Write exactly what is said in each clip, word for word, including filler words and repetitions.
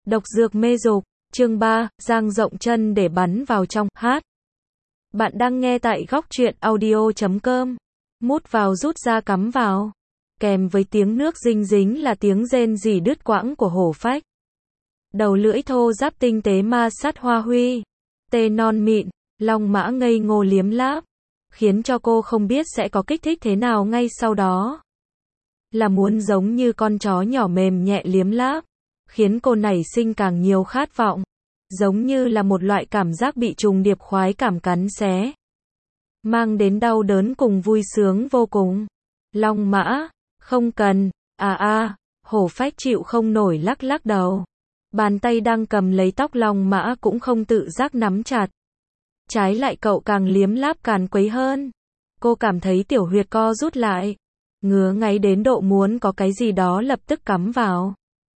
Độc dược mê dục, chương ba, dang rộng chân để bắn vào trong, hát. Bạn đang nghe tại góc truyện audio chấm com. Mút vào rút ra cắm vào. Kèm với tiếng nước dinh dính là tiếng rên rỉ đứt quãng của hổ phách. Đầu lưỡi thô ráp tinh tế ma sát hoa huy. Tê non mịn, long mã ngây ngô liếm láp. Khiến cho cô không biết sẽ có kích thích thế nào ngay sau đó. Là muốn giống như con chó nhỏ mềm nhẹ liếm láp. Khiến cô nảy sinh càng nhiều khát vọng. Giống như là một loại cảm giác bị trùng điệp khoái cảm cắn xé. Mang đến đau đớn cùng vui sướng vô cùng. Long mã, không cần, à à, hổ phách chịu không nổi lắc lắc đầu. Bàn tay đang cầm lấy tóc long mã cũng không tự giác nắm chặt. Trái lại cậu càng liếm láp càn quấy hơn. Cô cảm thấy tiểu huyệt co rút lại. Ngứa ngáy đến độ muốn có cái gì đó lập tức cắm vào.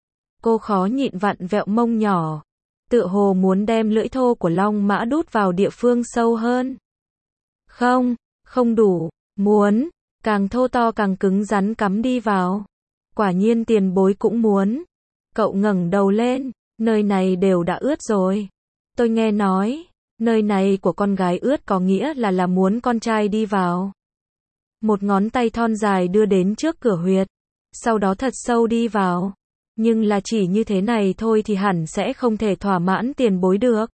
Cô khó nhịn vặn vẹo mông nhỏ. Tựa hồ muốn đem lưỡi thô của long mã đút vào địa phương sâu hơn. Không, không đủ, muốn, càng thô to càng cứng rắn cắm đi vào. Quả nhiên tiền bối cũng muốn. Cậu ngẩng đầu lên, nơi này đều đã ướt rồi. Tôi nghe nói, nơi này của con gái ướt có nghĩa là là muốn con trai đi vào. Một ngón tay thon dài đưa đến trước cửa huyệt, sau đó thật sâu đi vào. Nhưng là chỉ như thế này thôi thì hẳn sẽ không thể thỏa mãn tiền bối được.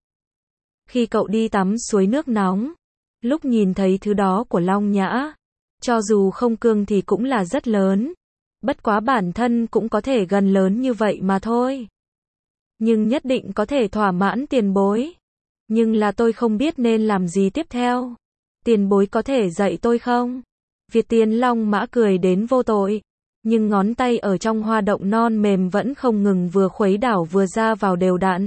Khi cậu đi tắm suối nước nóng, lúc nhìn thấy thứ đó của Long Nhã, cho dù không cương thì cũng là rất lớn. Bất quá bản thân cũng có thể gần lớn như vậy mà thôi. Nhưng nhất định có thể thỏa mãn tiền bối. Nhưng là tôi không biết nên làm gì tiếp theo. Tiền bối có thể dạy tôi không? Việt Tiên Long Mã cười đến vô tội. Nhưng ngón tay ở trong hoa động non mềm vẫn không ngừng vừa khuấy đảo vừa ra vào đều đặn.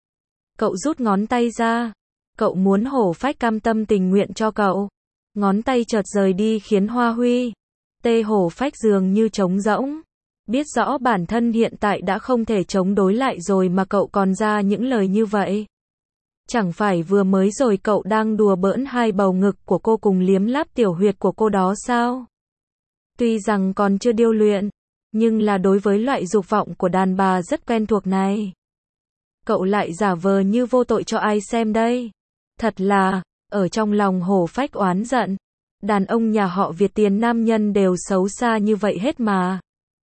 Cậu rút ngón tay ra. Cậu muốn hổ phách cam tâm tình nguyện cho cậu. Ngón tay chợt rời đi khiến hoa huy. Tê hổ phách dường như trống rỗng. Biết rõ bản thân hiện tại đã không thể chống đối lại rồi mà cậu còn ra những lời như vậy. Chẳng phải vừa mới rồi cậu đang đùa bỡn hai bầu ngực của cô cùng liếm láp tiểu huyệt của cô đó sao? Tuy rằng còn chưa điêu luyện, nhưng là đối với loại dục vọng của đàn bà rất quen thuộc này. Cậu lại giả vờ như vô tội cho ai xem đây? Thật là, ở trong lòng hổ phách oán giận. Đàn ông nhà họ Việt tiền nam nhân đều xấu xa như vậy hết mà.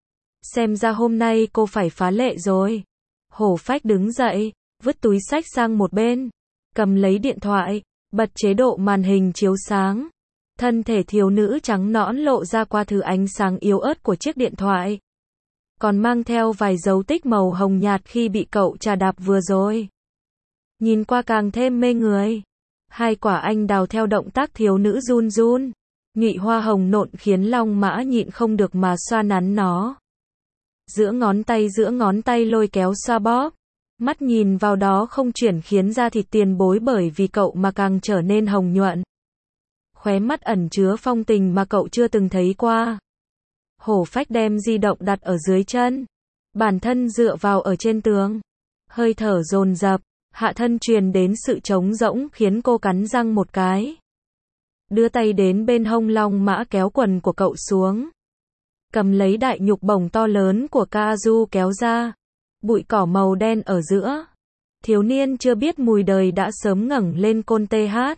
Xem ra hôm nay cô phải phá lệ rồi. Hổ phách đứng dậy, vứt túi xách sang một bên. Cầm lấy điện thoại, bật chế độ màn hình chiếu sáng. Thân thể thiếu nữ trắng nõn lộ ra qua thứ ánh sáng yếu ớt của chiếc điện thoại. Còn mang theo vài dấu tích màu hồng nhạt khi bị cậu trà đạp vừa rồi. Nhìn qua càng thêm mê người. Hai quả anh đào theo động tác thiếu nữ run run. Nhụy hoa hồng nộn khiến Long Mã nhịn không được mà xoa nắn nó. Giữa ngón tay giữa ngón tay lôi kéo xoa bóp. Mắt nhìn vào đó không chuyển khiến da thịt tiền bối bởi vì cậu mà càng trở nên hồng nhuận. Khóe mắt ẩn chứa phong tình mà cậu chưa từng thấy qua. Hổ phách đem di động đặt ở dưới chân. Bản thân dựa vào ở trên tường. Hơi thở dồn dập, hạ thân truyền đến sự trống rỗng khiến cô cắn răng một cái. Đưa tay đến bên hông Long Mã kéo quần của cậu xuống. Cầm lấy đại nhục bổng to lớn của Kazu kéo ra. Bụi cỏ màu đen ở giữa. Thiếu niên chưa biết mùi đời đã sớm ngẩng lên côn tê hát.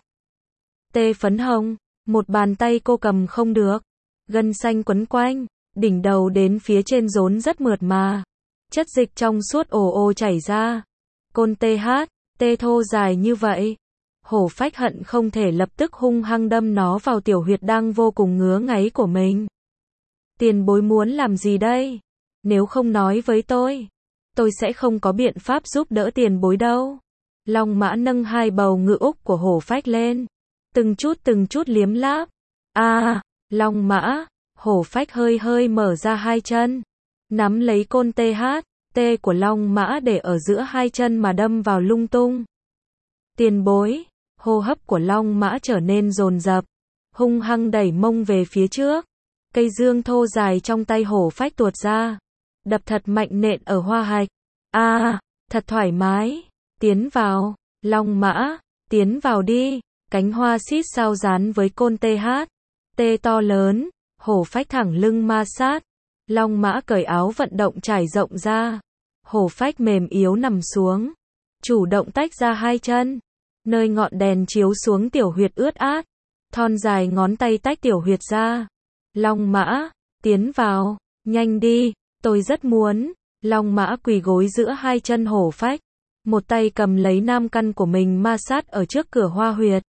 Tê phấn hồng, một bàn tay cô cầm không được. Gân xanh quấn quanh, đỉnh đầu đến phía trên rốn rất mượt mà. Chất dịch trong suốt ồ ồ chảy ra. Côn tê hát, tê thô dài như vậy. Hổ phách hận không thể lập tức hung hăng đâm nó vào tiểu huyệt đang vô cùng ngứa ngáy của mình. Tiền bối muốn làm gì đây? Nếu không nói với tôi, tôi sẽ không có biện pháp giúp đỡ tiền bối đâu. Long Mã nâng hai bầu ngự úc của hổ phách lên. Từng chút từng chút liếm láp. À, Long Mã, hổ phách hơi hơi mở ra hai chân. Nắm lấy côn tê hát, tê của Long Mã để ở giữa hai chân mà đâm vào lung tung. Tiền bối, hô hấp của Long Mã trở nên dồn dập. Hung hăng đẩy mông về phía trước. Cây dương thô dài trong tay hổ phách tuột ra. Đập thật mạnh nện ở hoa hạch. À, thật thoải mái. Tiến vào, Long Mã, tiến vào đi. Cánh hoa xít sao dán với côn tê hát. Tê to lớn, hổ phách thẳng lưng ma sát. Long Mã cởi áo vận động trải rộng ra. Hổ phách mềm yếu nằm xuống, chủ động tách ra hai chân, nơi ngọn đèn chiếu xuống tiểu huyệt ướt át, thon dài ngón tay tách tiểu huyệt ra. Long Mã, tiến vào, nhanh đi, tôi rất muốn. Long Mã quỳ gối giữa hai chân hổ phách, một tay cầm lấy nam căn của mình ma sát ở trước cửa hoa huyệt.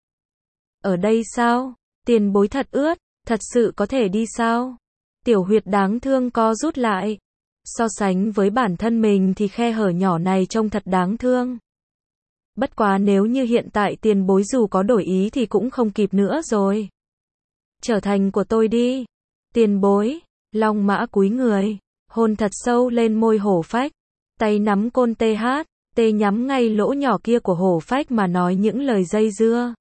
Ở đây sao? Tiền bối thật ướt, thật sự có thể đi sao? Tiểu huyệt đáng thương co rút lại. So sánh với bản thân mình thì khe hở nhỏ này trông thật đáng thương. Bất quá nếu như hiện tại tiền bối dù có đổi ý thì cũng không kịp nữa rồi. Trở thành của tôi đi. Tiền bối, Long Mã cúi người, hôn thật sâu lên môi hổ phách, tay nắm côn tê hát, tê nhắm ngay lỗ nhỏ kia của hổ phách mà nói những lời dây dưa.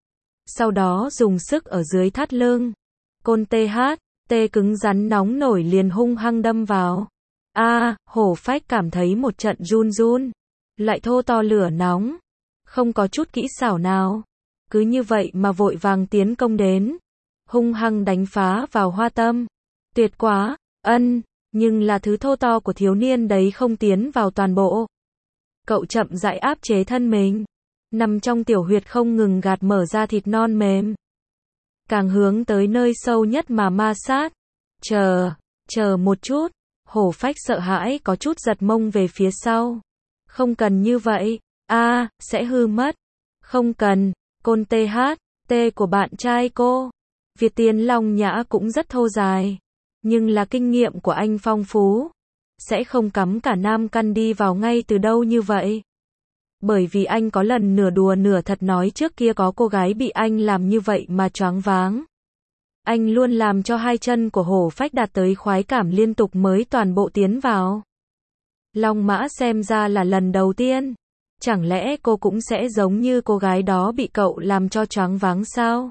Sau đó dùng sức ở dưới thắt lưng. Côn tê hát, tê cứng rắn nóng nổi liền hung hăng đâm vào. A, à, hổ phách cảm thấy một trận run run, lại thô to lửa nóng, không có chút kỹ xảo nào, cứ như vậy mà vội vàng tiến công đến, hung hăng đánh phá vào hoa tâm. Tuyệt quá, ân, nhưng là thứ thô to của thiếu niên đấy không tiến vào toàn bộ. Cậu chậm rãi áp chế thân mình, nằm trong tiểu huyệt không ngừng gạt mở ra thịt non mềm. Càng hướng tới nơi sâu nhất mà ma sát. Chờ, chờ một chút. Hổ phách sợ hãi có chút giật mông về phía sau. Không cần như vậy, a, à, sẽ hư mất. Không cần, côn tê hát, tê của bạn trai cô. Việt Tiên Long Nhã cũng rất thô dài, nhưng là kinh nghiệm của anh phong phú, sẽ không cắm cả nam căn đi vào ngay từ đâu như vậy. Bởi vì anh có lần nửa đùa nửa thật nói trước kia có cô gái bị anh làm như vậy mà choáng váng. Anh luôn làm cho hai chân của hổ phách đạt tới khoái cảm liên tục mới toàn bộ tiến vào. Long Mã xem ra là lần đầu tiên. Chẳng lẽ cô cũng sẽ giống như cô gái đó bị cậu làm cho choáng váng sao?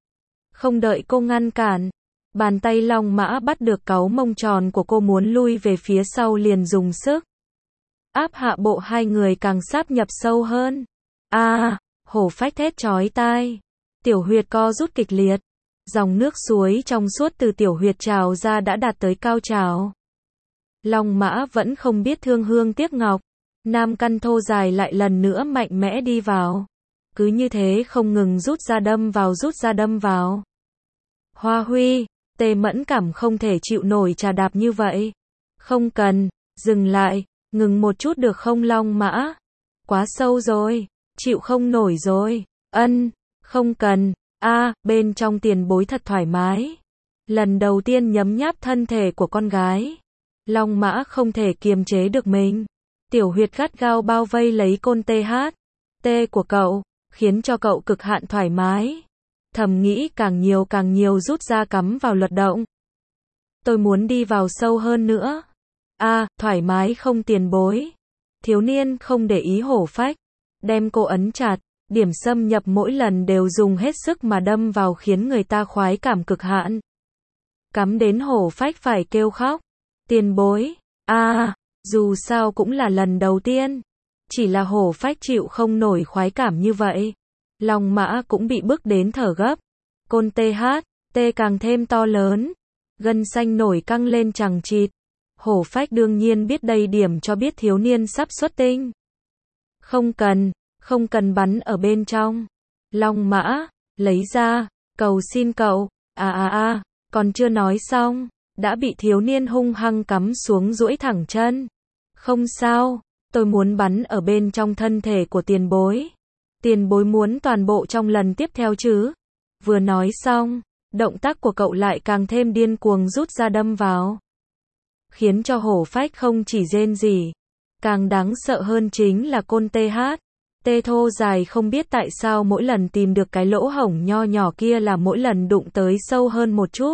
Không đợi cô ngăn cản, bàn tay Long Mã bắt được cáu mông tròn của cô muốn lui về phía sau liền dùng sức. Áp hạ bộ hai người càng sáp nhập sâu hơn. A, à, hổ phách thét chói tai. Tiểu huyệt co rút kịch liệt. Dòng nước suối trong suốt từ tiểu huyệt trào ra đã đạt tới cao trào. Long Mã vẫn không biết thương hương tiếc ngọc. Nam căn thô dài lại lần nữa mạnh mẽ đi vào. Cứ như thế không ngừng rút ra đâm vào rút ra đâm vào. Hoa Huy, tê mẫn cảm không thể chịu nổi trà đạp như vậy. Không cần, dừng lại, ngừng một chút được không Long Mã? Quá sâu rồi, chịu không nổi rồi. Ân, không cần. A, à, bên trong tiền bối thật thoải mái. Lần đầu tiên nhấm nháp thân thể của con gái. Long Mã không thể kiềm chế được mình. Tiểu huyệt gắt gao bao vây lấy côn tê hát, tê của cậu, khiến cho cậu cực hạn thoải mái. Thầm nghĩ càng nhiều càng nhiều rút ra cắm vào luật động. Tôi muốn đi vào sâu hơn nữa. A, à, thoải mái không tiền bối. Thiếu niên không để ý hổ phách, đem cô ấn chặt. Điểm xâm nhập mỗi lần đều dùng hết sức mà đâm vào khiến người ta khoái cảm cực hạn. Cắm đến hổ phách phải kêu khóc. Tiền bối, a, à, dù sao cũng là lần đầu tiên. Chỉ là hổ phách chịu không nổi khoái cảm như vậy. Long Mã cũng bị bức đến thở gấp. Côn tê hát, tê càng thêm to lớn. Gân xanh nổi căng lên chằng chịt. Hổ phách đương nhiên biết đây điểm cho biết thiếu niên sắp xuất tinh. Không cần. Không cần bắn ở bên trong. Long Mã, lấy ra, cầu xin cậu, à à à, còn chưa nói xong, đã bị thiếu niên hung hăng cắm xuống duỗi thẳng chân. Không sao, tôi muốn bắn ở bên trong thân thể của tiền bối. Tiền bối muốn toàn bộ trong lần tiếp theo chứ? Vừa nói xong, động tác của cậu lại càng thêm điên cuồng rút ra đâm vào. Khiến cho hổ phách không chỉ rên rỉ, càng đáng sợ hơn chính là côn tê hát. Tê thô dài không biết tại sao mỗi lần tìm được cái lỗ hổng nho nhỏ kia là mỗi lần đụng tới sâu hơn một chút.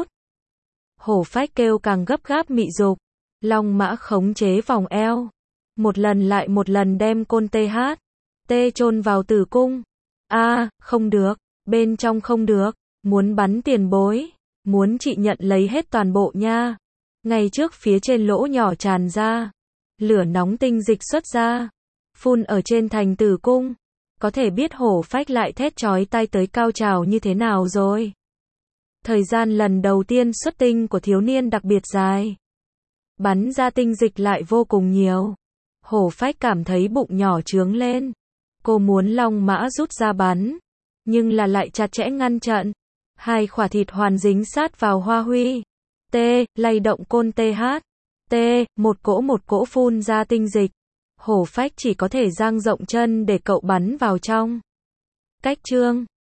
Hổ phách kêu càng gấp gáp mị dục. Long Mã khống chế vòng eo. Một lần lại một lần đem côn tê hát. Tê chôn vào tử cung. A, à, không được. Bên trong không được. Muốn bắn tiền bối. Muốn chị nhận lấy hết toàn bộ nha. Ngay trước phía trên lỗ nhỏ tràn ra. Lửa nóng tinh dịch xuất ra. Phun ở trên thành tử cung. Có thể biết hổ phách lại thét chói tai tới cao trào như thế nào rồi. Thời gian lần đầu tiên xuất tinh của thiếu niên đặc biệt dài. Bắn ra tinh dịch lại vô cùng nhiều. Hổ phách cảm thấy bụng nhỏ trướng lên. Cô muốn Long Mã rút ra bắn, nhưng là lại chặt chẽ ngăn chặn. Hai khỏa thịt hoàn dính sát vào Hoa Huy. T, lay động côn tê hát. T, một cỗ một cỗ phun ra tinh dịch. Hổ phách chỉ có thể dang rộng chân để cậu bắn vào trong. Cách chương